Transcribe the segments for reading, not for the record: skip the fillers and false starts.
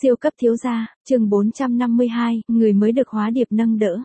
Siêu cấp thiếu gia, chương 452, người mới được hóa điệp nâng đỡ.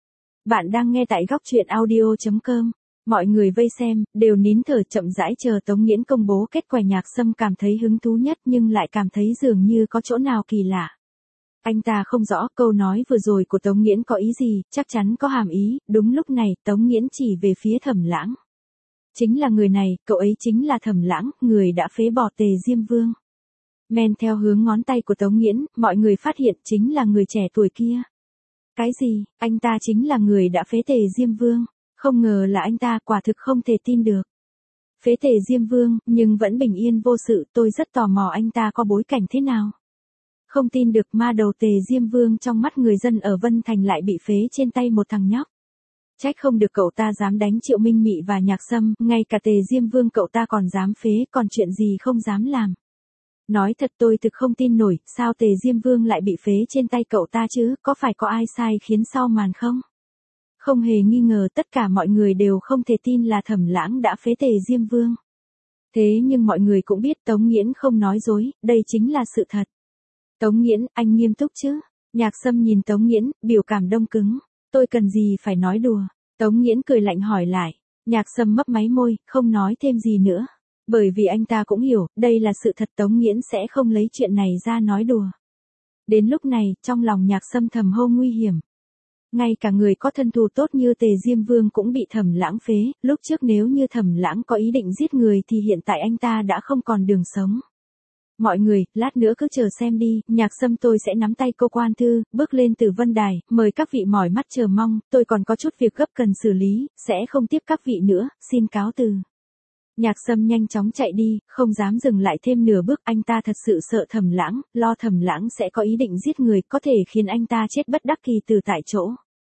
Bạn đang nghe tại góc truyện audio.com. Mọi người vây xem, đều nín thở chậm rãi chờ Tống Nghiễn công bố kết quả. Nhạc Sâm cảm thấy hứng thú nhất nhưng lại cảm thấy dường như có chỗ nào kỳ lạ. Anh ta không rõ câu nói vừa rồi của Tống Nghiễn có ý gì, chắc chắn có hàm ý. Đúng lúc này, Tống Nghiễn chỉ về phía Thẩm Lãng. Chính là người này, cậu ấy chính là Thẩm Lãng, người đã phế bỏ Tề Diêm Vương. Men theo hướng ngón tay của Tống Nghiễn, mọi người phát hiện chính là người trẻ tuổi kia. Cái gì, anh ta chính là người đã phế Tề Diêm Vương? Không ngờ là anh ta, quả thực không thể tin được. Phế Tề Diêm Vương, nhưng vẫn bình yên vô sự, tôi rất tò mò anh ta có bối cảnh thế nào. Không tin được, ma đầu Tề Diêm Vương trong mắt người dân ở Vân Thành lại bị phế trên tay một thằng nhóc. Trách không được cậu ta dám đánh Triệu Minh Mị và Nhạc Sâm, ngay cả Tề Diêm Vương cậu ta còn dám phế, còn chuyện gì không dám làm. Nói thật tôi thực không tin nổi, sao Tề Diêm Vương lại bị phế trên tay cậu ta chứ, có phải có ai sai khiến sau màn không? Không hề nghi ngờ, tất cả mọi người đều không thể tin là Thẩm Lãng đã phế Tề Diêm Vương. Thế nhưng mọi người cũng biết Tống Nghiễn không nói dối, đây chính là sự thật. Tống Nghiễn, anh nghiêm túc chứ? Nhạc Sâm nhìn Tống Nghiễn, biểu cảm đông cứng. Tôi cần gì phải nói đùa? Tống Nghiễn cười lạnh hỏi lại. Nhạc Sâm mấp máy môi, không nói thêm gì nữa. Bởi vì anh ta cũng hiểu, đây là sự thật, Tống Nghiễn sẽ không lấy chuyện này ra nói đùa. Đến lúc này, trong lòng Nhạc Sâm thầm hô nguy hiểm. Ngay cả người có thân thù tốt như Tề Diêm Vương cũng bị Thẩm Lãng phế, lúc trước nếu như Thẩm Lãng có ý định giết người thì hiện tại anh ta đã không còn đường sống. Mọi người, lát nữa cứ chờ xem đi, Nhạc Sâm tôi sẽ nắm tay cô quan thư, bước lên từ vân đài, mời các vị mỏi mắt chờ mong, tôi còn có chút việc gấp cần xử lý, sẽ không tiếp các vị nữa, xin cáo từ. Nhạc Sâm nhanh chóng chạy đi, không dám dừng lại thêm nửa bước, anh ta thật sự sợ Thẩm Lãng, lo Thẩm Lãng sẽ có ý định giết người, có thể khiến anh ta chết bất đắc kỳ từ tại chỗ.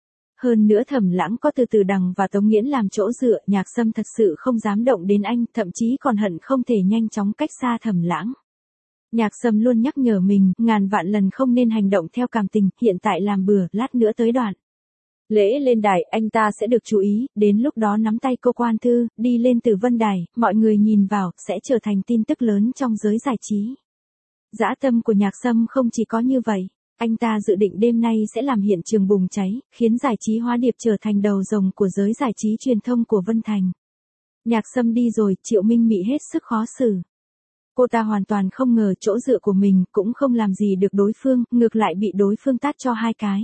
Hơn nữa Thẩm Lãng có Từ Từ Đằng và Tống Nghiễn làm chỗ dựa, Nhạc Sâm thật sự không dám động đến anh, thậm chí còn hận không thể nhanh chóng cách xa Thẩm Lãng. Nhạc Sâm luôn nhắc nhở mình, ngàn vạn lần không nên hành động theo cảm tình, hiện tại làm bừa, lát nữa tới đoạn lễ lên đài, anh ta sẽ được chú ý, đến lúc đó nắm tay cô quan thư, đi lên từ vân đài, mọi người nhìn vào, sẽ trở thành tin tức lớn trong giới giải trí. Dã tâm của Nhạc Sâm không chỉ có như vậy, anh ta dự định đêm nay sẽ làm hiện trường bùng cháy, khiến giải trí hóa điệp trở thành đầu rồng của giới giải trí truyền thông của Vân Thành. Nhạc Sâm đi rồi, Triệu Minh Mị hết sức khó xử. Cô ta hoàn toàn không ngờ chỗ dựa của mình cũng không làm gì được đối phương, ngược lại bị đối phương tát cho hai cái.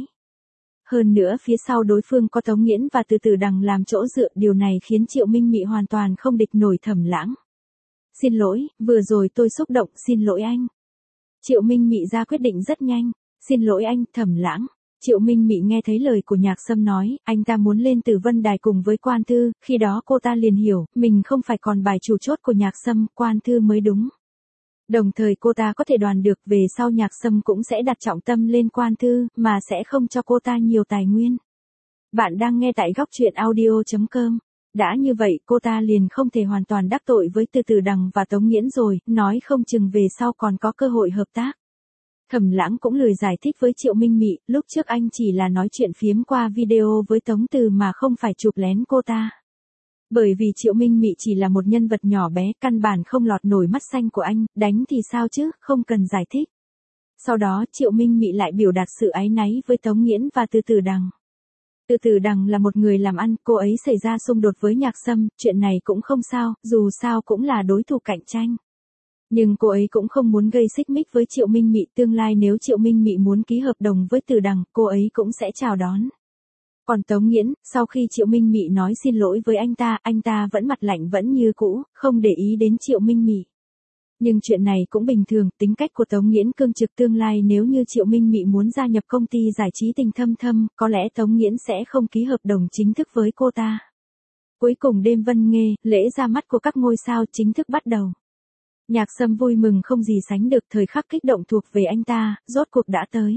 Hơn nữa phía sau đối phương có Tống Nghiễn và Từ Từ Đằng làm chỗ dựa, điều này khiến Triệu Minh Mị hoàn toàn không địch nổi Thẩm Lãng. Xin lỗi, vừa rồi tôi xúc động, xin lỗi anh. Triệu Minh Mị ra quyết định rất nhanh. Xin lỗi anh, Thẩm Lãng. Triệu Minh Mị nghe thấy lời của Nhạc Sâm nói, anh ta muốn lên từ vân đài cùng với quan thư, khi đó cô ta liền hiểu, mình không phải còn bài chủ chốt của Nhạc Sâm, quan thư mới đúng. Đồng thời cô ta có thể đoán được về sau Nhạc Sâm cũng sẽ đặt trọng tâm lên quan thư, mà sẽ không cho cô ta nhiều tài nguyên. Bạn đang nghe tại góc truyện audio.com. Đã như vậy cô ta liền không thể hoàn toàn đắc tội với Từ Từ Đằng và Tống Nghiễn rồi, nói không chừng về sau còn có cơ hội hợp tác. Thẩm Lãng cũng lười giải thích với Triệu Minh Mị, lúc trước anh chỉ là nói chuyện phiếm qua video với Tống Từ mà không phải chụp lén cô ta. Bởi vì Triệu Minh Mị chỉ là một nhân vật nhỏ bé, căn bản không lọt nổi mắt xanh của anh, đánh thì sao chứ, không cần giải thích. Sau đó Triệu Minh Mị lại biểu đạt sự áy náy với Tống Nghiễn và Từ Từ Đằng. Từ Từ Đằng là một người làm ăn, cô ấy xảy ra xung đột với Nhạc Sâm, chuyện này cũng không sao, dù sao cũng là đối thủ cạnh tranh. Nhưng cô ấy cũng không muốn gây xích mích với Triệu Minh Mị, tương lai nếu Triệu Minh Mị muốn ký hợp đồng với Từ Đằng, cô ấy cũng sẽ chào đón. Còn Tống Nghiễn, sau khi Triệu Minh Mị nói xin lỗi với anh ta vẫn mặt lạnh vẫn như cũ, không để ý đến Triệu Minh Mị. Nhưng chuyện này cũng bình thường, tính cách của Tống Nghiễn cương trực, tương lai nếu như Triệu Minh Mị muốn gia nhập công ty giải trí Tình Thâm Thâm, có lẽ Tống Nghiễn sẽ không ký hợp đồng chính thức với cô ta. Cuối cùng đêm văn nghệ, lễ ra mắt của các ngôi sao chính thức bắt đầu. Nhạc Sâm vui mừng không gì sánh được, thời khắc kích động thuộc về anh ta, rốt cuộc đã tới.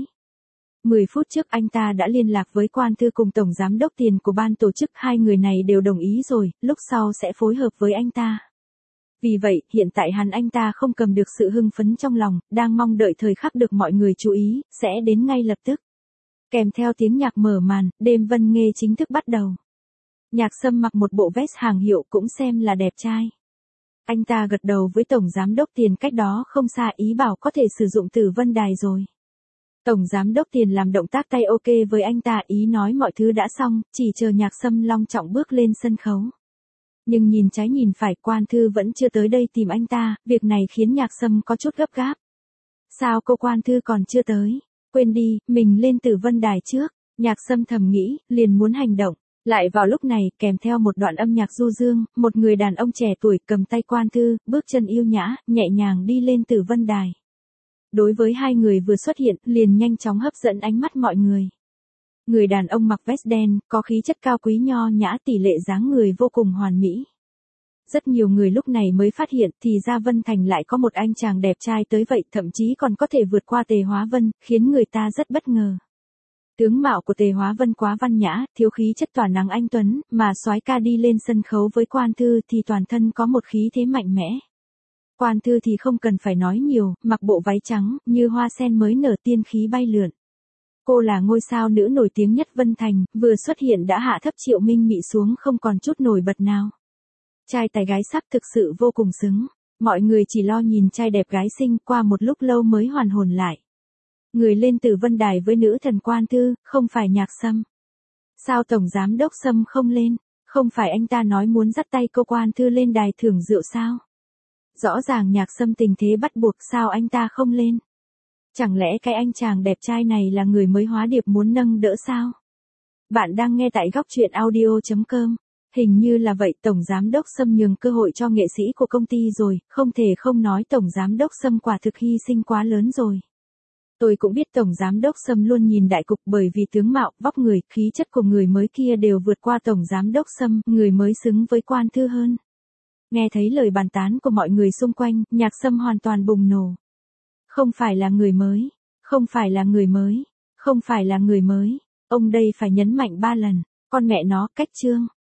10 phút trước anh ta đã liên lạc với quan thư cùng tổng giám đốc tiền của ban tổ chức, hai người này đều đồng ý rồi, lúc sau sẽ phối hợp với anh ta. Vì vậy, hiện tại anh ta không cầm được sự hưng phấn trong lòng, đang mong đợi thời khắc được mọi người chú ý, sẽ đến ngay lập tức. Kèm theo tiếng nhạc mở màn, đêm văn nghệ chính thức bắt đầu. Nhạc Sâm mặc một bộ vest hàng hiệu cũng xem là đẹp trai. Anh ta gật đầu với tổng giám đốc tiền cách đó không xa, ý bảo có thể sử dụng Tử Vân Đài rồi. Tổng giám đốc Tiền làm động tác tay ok với anh ta, ý nói mọi thứ đã xong, chỉ chờ Nhạc Sâm long trọng bước lên sân khấu. Nhưng nhìn trái nhìn phải, Quan Thư vẫn chưa tới đây tìm anh ta, việc này khiến Nhạc Sâm có chút gấp gáp. Sao cô Quan Thư còn chưa tới? Quên đi, mình lên Tử Vân Đài trước. Nhạc Sâm thầm nghĩ, liền muốn hành động. Lại vào lúc này, kèm theo một đoạn âm nhạc du dương, một người đàn ông trẻ tuổi cầm tay Quan Thư, bước chân yêu nhã, nhẹ nhàng đi lên Tử Vân Đài. Đối với hai người vừa xuất hiện, liền nhanh chóng hấp dẫn ánh mắt mọi người. Người đàn ông mặc vest đen, có khí chất cao quý nho nhã, tỷ lệ dáng người vô cùng hoàn mỹ. Rất nhiều người lúc này mới phát hiện thì ra Vân Thành lại có một anh chàng đẹp trai tới vậy, thậm chí còn có thể vượt qua Tề Hóa Vân, khiến người ta rất bất ngờ. Tướng mạo của Tề Hóa Vân quá văn nhã, thiếu khí chất tỏa nắng anh tuấn, mà soái ca đi lên sân khấu với Quan Thư thì toàn thân có một khí thế mạnh mẽ. Quan Thư thì không cần phải nói nhiều, mặc bộ váy trắng, như hoa sen mới nở, tiên khí bay lượn. Cô là ngôi sao nữ nổi tiếng nhất Vân Thành, vừa xuất hiện đã hạ thấp Triệu Minh Mị xuống không còn chút nổi bật nào. Trai tài gái sắc thực sự vô cùng xứng. Mọi người chỉ lo nhìn trai đẹp gái xinh, qua một lúc lâu mới hoàn hồn lại. Người lên Tử Vân Đài với nữ thần Quan Thư, không phải Nhạc Sâm. Sao Tổng Giám đốc Sâm không lên? Không phải anh ta nói muốn dắt tay cô Quan Thư lên đài thưởng rượu sao? Rõ ràng Nhạc Sâm tình thế bắt buộc, sao anh ta không lên? Chẳng lẽ cái anh chàng đẹp trai này là người mới hóa điệp muốn nâng đỡ sao? Bạn đang nghe tại góc truyện audio.com. Hình như là vậy, Tổng Giám đốc Sâm nhường cơ hội cho nghệ sĩ của công ty rồi, không thể không nói Tổng Giám đốc Sâm quả thực hy sinh quá lớn rồi. Tôi cũng biết Tổng Giám đốc Sâm luôn nhìn đại cục, bởi vì tướng mạo, vóc người, khí chất của người mới kia đều vượt qua Tổng Giám đốc Sâm, người mới xứng với Quan Thư hơn. Nghe thấy lời bàn tán của mọi người xung quanh, Nhạc Sâm hoàn toàn bùng nổ. Không phải là người mới, không phải là người mới, không phải là người mới, ông đây phải nhấn mạnh 3 lần, con mẹ nó, cách chương.